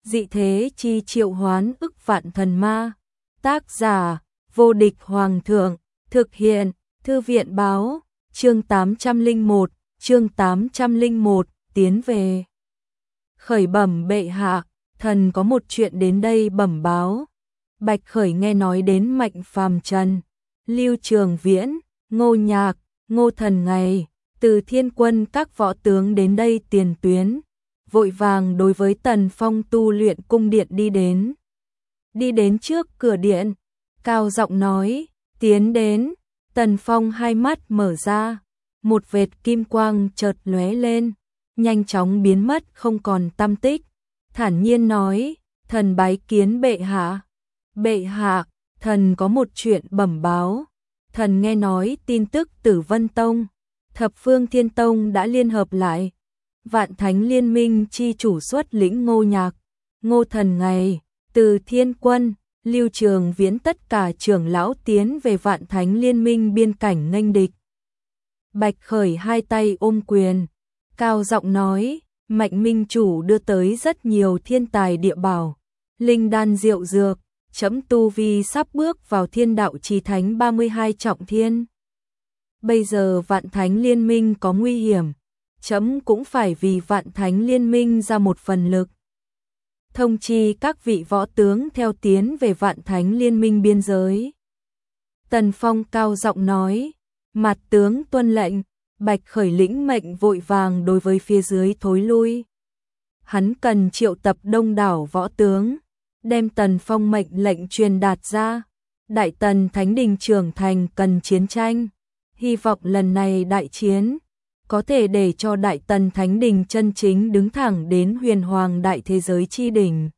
dị thế chi triệu hoán ức vạn thần ma. Tác giả, vô địch hoàng thượng, thực hiện, thư viện báo, chương 801, tiến về. Khởi bẩm bệ hạ, thần có một chuyện đến đây bẩm báo. Bạch Khởi nghe nói đến Mạnh Phàm Trần, Lưu Trường Viễn, Ngô Nhạc, Ngô Thần Ngày, từ Thiên Quân các võ tướng đến đây tiền tuyến, vội vàng đối với Tần Phong tu luyện cung điện đi đến. Đi đến trước cửa điện, cao giọng nói, tiến đến. Tần Phong hai mắt mở ra, một vệt kim quang chợt lóe lên, nhanh chóng biến mất không còn tăm tích, thản nhiên nói, thần bái kiến bệ hạ. Bệ hạ, thần có một chuyện bẩm báo. Thần nghe nói tin tức Tử Vân Tông, Thập Phương Thiên Tông đã liên hợp lại. Vạn Thánh Liên Minh chi chủ xuất lĩnh Ngô Nhạc, Ngô Thần Ngày, từ Thiên Quân, Lưu Trường Viễn tất cả trưởng lão tiến về Vạn Thánh Liên Minh biên cảnh nghênh địch. Bạch Khởi hai tay ôm quyền, cao giọng nói, Mạnh Minh chủ đưa tới rất nhiều thiên tài địa bảo, linh đan diệu dược, chấm tu vi sắp bước vào thiên đạo chí thánh 32 trọng thiên. Bây giờ Vạn Thánh Liên Minh có nguy hiểm, chấm cũng phải vì Vạn Thánh Liên Minh ra một phần lực. Thông chi các vị võ tướng theo tiến về Vạn Thánh Liên Minh biên giới. Tần Phong cao giọng nói, mặt tướng tuân lệnh. Bạch Khởi lĩnh mệnh vội vàng đối với phía dưới thối lui. Hắn cần triệu tập đông đảo võ tướng, đem Tần Phong mệnh lệnh truyền đạt ra. Đại Tần Thánh Đình trưởng thành cần chiến tranh, hy vọng lần này đại chiến có thể để cho Đại Tần Thánh Đình chân chính đứng thẳng đến huyền hoàng đại thế giới chi đỉnh.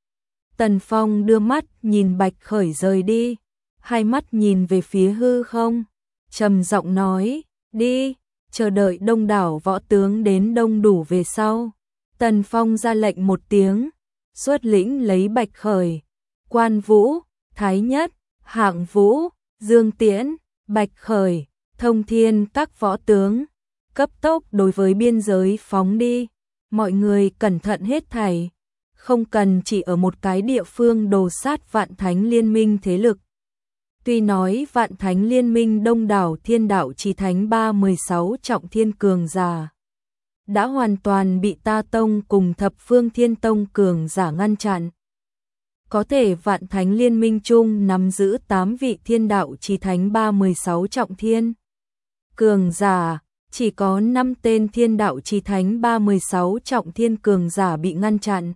Tần Phong đưa mắt nhìn Bạch Khởi rời đi, hai mắt nhìn về phía hư không, trầm giọng nói, đi. Chờ đợi đông đảo võ tướng đến đông đủ về sau, Tần Phong ra lệnh một tiếng, xuất lĩnh lấy Bạch Khởi, Quan Vũ, Thái Nhất, Hạng Vũ, Dương Tiễn, Bạch Khởi, Thông Thiên các võ tướng, cấp tốc đối với biên giới phóng đi. Mọi người cẩn thận hết thảy, không cần chỉ ở một cái địa phương đồ sát Vạn Thánh Liên Minh thế lực. Tuy nói Vạn Thánh Liên Minh đông đảo thiên đạo chí thánh 316 trọng thiên cường giả đã hoàn toàn bị Ta Tông cùng Thập Phương Thiên Tông cường giả ngăn chặn. Có thể Vạn Thánh Liên Minh chung nắm giữ 8 vị thiên đạo chí thánh 316 trọng thiên cường giả, chỉ có 5 tên thiên đạo chí thánh 316 trọng thiên cường giả bị ngăn chặn.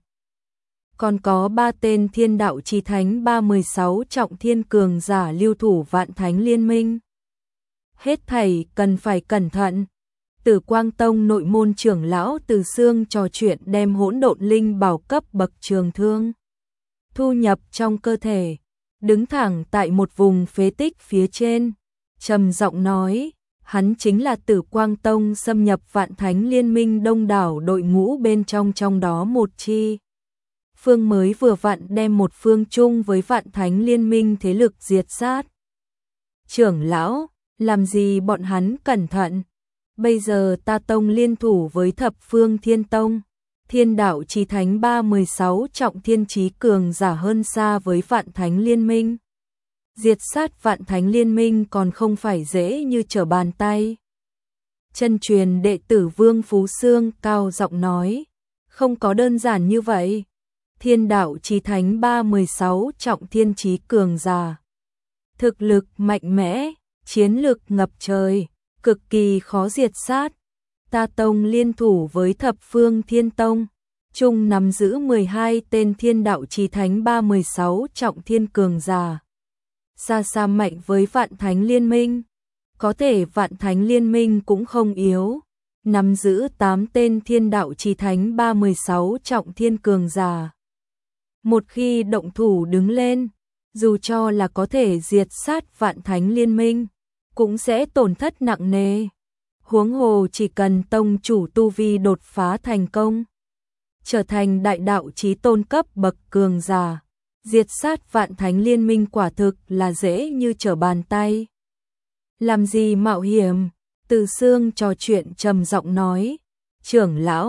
Còn có 3 tên thiên đạo chí thánh 316 trọng thiên cường giả lưu thủ Vạn Thánh Liên Minh. Hết thảy cần phải cẩn thận. Tử Quang Tông nội môn trưởng lão Từ Xương trò chuyện đem hỗn độn linh bảo cấp bậc trường thương thu nhập trong cơ thể, đứng thẳng tại một vùng phế tích phía trên, trầm giọng nói, hắn chính là Tử Quang Tông xâm nhập Vạn Thánh Liên Minh đông đảo đội ngũ bên trong đó một chi. Phương mới vừa vặn đem một phương chung với Vạn Thánh Liên Minh thế lực diệt sát. Trưởng lão, làm gì bọn hắn cẩn thận? Bây giờ Ta Tông liên thủ với Thập Phương Thiên Tông, thiên đạo chí thánh 316 trọng thiên chí cường giả hơn xa với Vạn Thánh Liên Minh. Diệt sát Vạn Thánh Liên Minh còn không phải dễ như trở bàn tay. Chân truyền đệ tử Vương Phú Sương cao giọng nói, không có đơn giản như vậy. Thiên đạo chí thánh 316 trọng thiên chí cường giả, thực lực mạnh mẽ, chiến lực ngập trời, cực kỳ khó diệt sát. Ta Tông liên thủ với Thập Phương Thiên Tông, chung nắm giữ 12 tên thiên đạo chí thánh 316 trọng thiên cường giả, xa xa mạnh với Vạn Thánh Liên Minh. Có thể Vạn Thánh Liên Minh cũng không yếu, nắm giữ 8 tên thiên đạo chí thánh 316 trọng thiên cường giả. Một khi động thủ đứng lên, dù cho là có thể diệt sát Vạn Thánh Liên Minh, cũng sẽ tổn thất nặng nề. Huống hồ chỉ cần tông chủ tu vi đột phá thành công, trở thành đại đạo chí tôn cấp bậc cường giả, diệt sát Vạn Thánh Liên Minh quả thực là dễ như trở bàn tay. Làm gì mạo hiểm? Từ Xương trò chuyện trầm giọng nói, trưởng lão,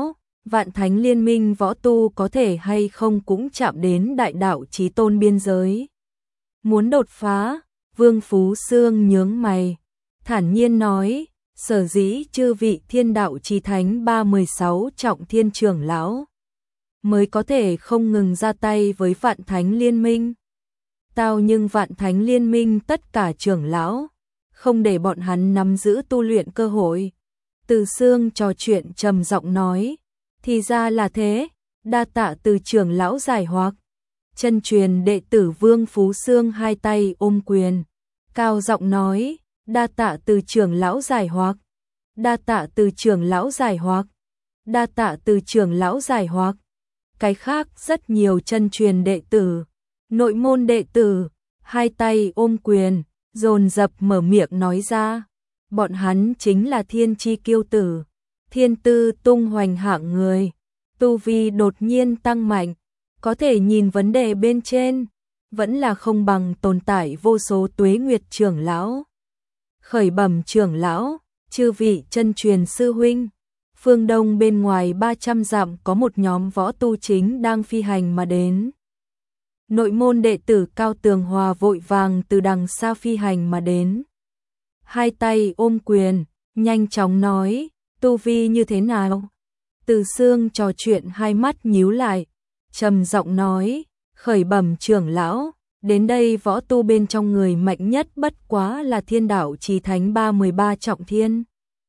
Vạn Thánh Liên minh võ tu có thể hay không cũng chạm đến đại đạo chí tôn biên giới. Muốn đột phá, Vương Phú Sương nhướng mày, thản nhiên nói, sở dĩ chư vị thiên đạo chí thánh 316 trọng thiên trưởng lão mới có thể không ngừng ra tay với Vạn Thánh Liên minh. Tao nhưng Vạn Thánh Liên minh tất cả trưởng lão, không để bọn hắn nắm giữ tu luyện cơ hội. Từ Sương trò chuyện trầm giọng nói, thì ra là thế, đa tạ Từ trưởng lão giải hoặc. Chân truyền đệ tử Vương Phú Sương hai tay ôm quyền, cao giọng nói, đa tạ Từ trưởng lão giải hoặc, đa tạ Từ trưởng lão giải hoặc, đa tạ Từ trưởng lão giải hoặc. Cái khác rất nhiều chân truyền đệ tử, nội môn đệ tử, hai tay ôm quyền, dồn dập mở miệng nói ra, bọn hắn chính là thiên chi kiêu tử, thiên tư tung hoành hạng người, tu vi đột nhiên tăng mạnh, có thể nhìn vấn đề bên trên, vẫn là không bằng tồn tại vô số tuế nguyệt trưởng lão. Khởi bẩm trưởng lão, chư vị chân truyền sư huynh, phương đông bên ngoài 300 dặm có một nhóm võ tu chính đang phi hành mà đến. Nội môn đệ tử Cao Tường Hòa vội vàng từ đằng xa phi hành mà đến. Hai tay ôm quyền, nhanh chóng nói, tu vi như thế nào? Từ Sương trò chuyện hai mắt nhíu lại, trầm giọng nói, khởi bẩm trưởng lão, đến đây võ tu bên trong người mạnh nhất bất quá là thiên đạo chí thánh 313 trọng thiên.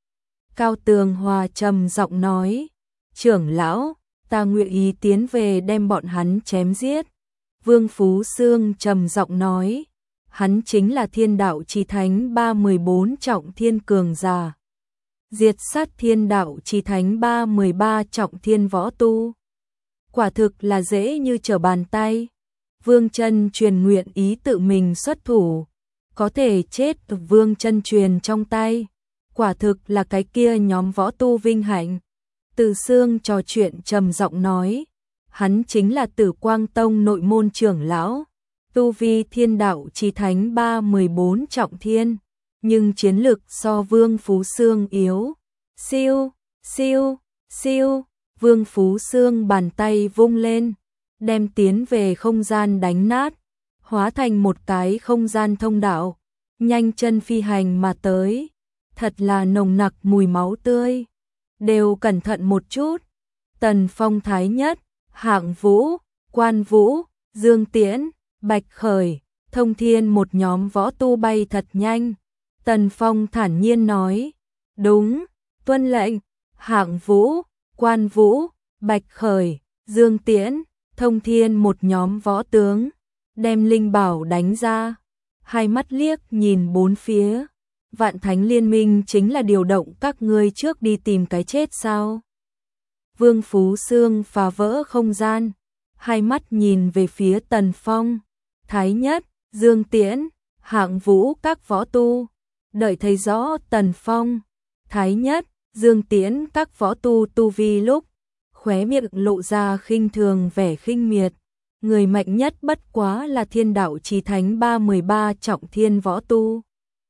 Cao Tường Hòa trầm giọng nói, trưởng lão, ta nguyện ý tiến về đem bọn hắn chém giết. Vương Phú Sương trầm giọng nói, hắn chính là thiên đạo chí thánh 314 trọng thiên cường giả. Diệt sát thiên đạo chí thánh 313 trọng thiên võ tu. Quả thực là dễ như trở bàn tay. Vương chân truyền nguyện ý tự mình xuất thủ, có thể chết Vương chân truyền trong tay. Quả thực là cái kia nhóm võ tu vinh hạnh. Từ Sương trò chuyện trầm giọng nói, hắn chính là Tử Quang Tông nội môn trưởng lão, tu vi thiên đạo chí thánh 314 trọng thiên, nhưng chiến lực so Vương Phú Sương yếu. Siêu, siêu, siêu, Vương Phú Sương bàn tay vung lên, đem tiến về không gian đánh nát, hóa thành một cái không gian thông đạo, nhanh chân phi hành mà tới. Thật là nồng nặc mùi máu tươi. Đều cẩn thận một chút. Tần Phong Thái Nhất, Hạng Vũ, Quan Vũ, Dương Tiễn, Bạch Khởi, Thông Thiên một nhóm võ tu bay thật nhanh. Tần Phong thản nhiên nói, đúng, tuân lệnh. Hạng Vũ, Quan Vũ, Bạch Khởi, Dương Tiễn, Thông Thiên một nhóm võ tướng, đem linh bảo đánh ra. Hai mắt liếc nhìn bốn phía. Vạn Thánh Liên minh chính là điều động các ngươi trước đi tìm cái chết sao? Vương Phú Sương phá vỡ không gian, hai mắt nhìn về phía Tần Phong, Thái Nhất, Dương Tiễn, Hạng Vũ các võ tu, đợi thấy rõ Tần Phong, Thái Nhất, Dương Tiễn các võ tu tu vi lúc, khóe miệng lộ ra khinh thường vẻ khinh miệt, người mạnh nhất bất quá là thiên đạo chí thánh 313 trọng thiên võ tu.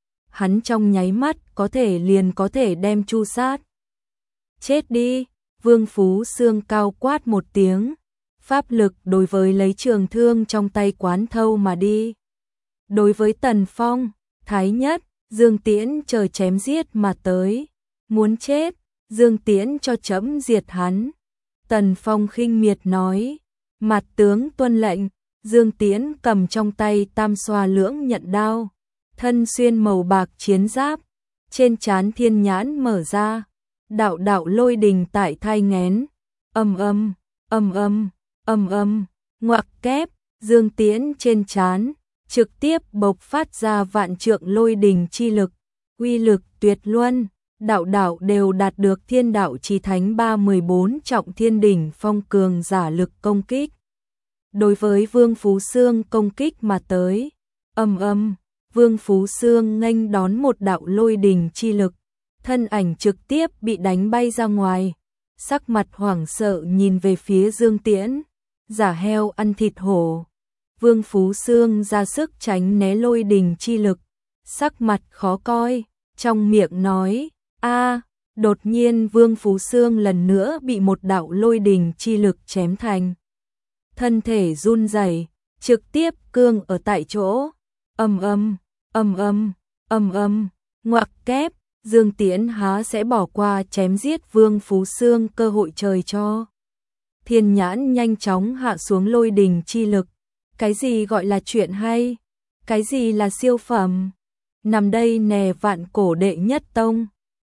Hắn trong nháy mắt có thể đem chu sát. Chết đi, Vương Phú Sương cao quát một tiếng, pháp lực đối với lấy trường thương trong tay quán thâu mà đi. Đối với Tần Phong, Thái Nhất, Dương Tiễn trời chém giết mà tới, muốn chết, Dương Tiễn cho chấm diệt hắn. Tần Phong khinh miệt nói, mặt tướng tuân lệnh. Dương Tiễn cầm trong tay tam xoa lưỡng nhận đao, thân xuyên màu bạc chiến giáp, trên trán thiên nhãn mở ra, đạo đạo lôi đình tại thai nghén, âm âm, âm âm, âm âm, ngoặc kép, Dương Tiễn trên trán, trực tiếp bộc phát ra vạn trượng lôi đình chi lực, uy lực tuyệt luân, đạo đạo đều đạt được thiên đạo chí thánh 314 trọng thiên đỉnh phong cường giả lực công kích. Đối với Vương Phú Sương công kích mà tới, âm âm, Vương Phú Sương nghênh đón một đạo lôi đình chi lực, thân ảnh trực tiếp bị đánh bay ra ngoài, sắc mặt hoảng sợ nhìn về phía Dương Tiễn, giả heo ăn thịt hổ. Vương Phú Sương ra sức tránh né lôi đình chi lực, sắc mặt khó coi, trong miệng nói, Đột nhiên Vương Phú Xương lần nữa bị một đạo lôi đình chi lực chém thành. Thân thể run rẩy, trực tiếp cương ở tại chỗ. Ầm ầm, ầm ầm, ầm ầm, ngoặc kép, Dương Tiễn há sẽ bỏ qua chém giết Vương Phú Xương cơ hội trời cho. Thiên nhãn nhanh chóng hạ xuống lôi đình chi lực. Cái gì gọi là chuyện hay? Cái gì là siêu phẩm? Nằm đây nè vạn cổ đệ nhất tông.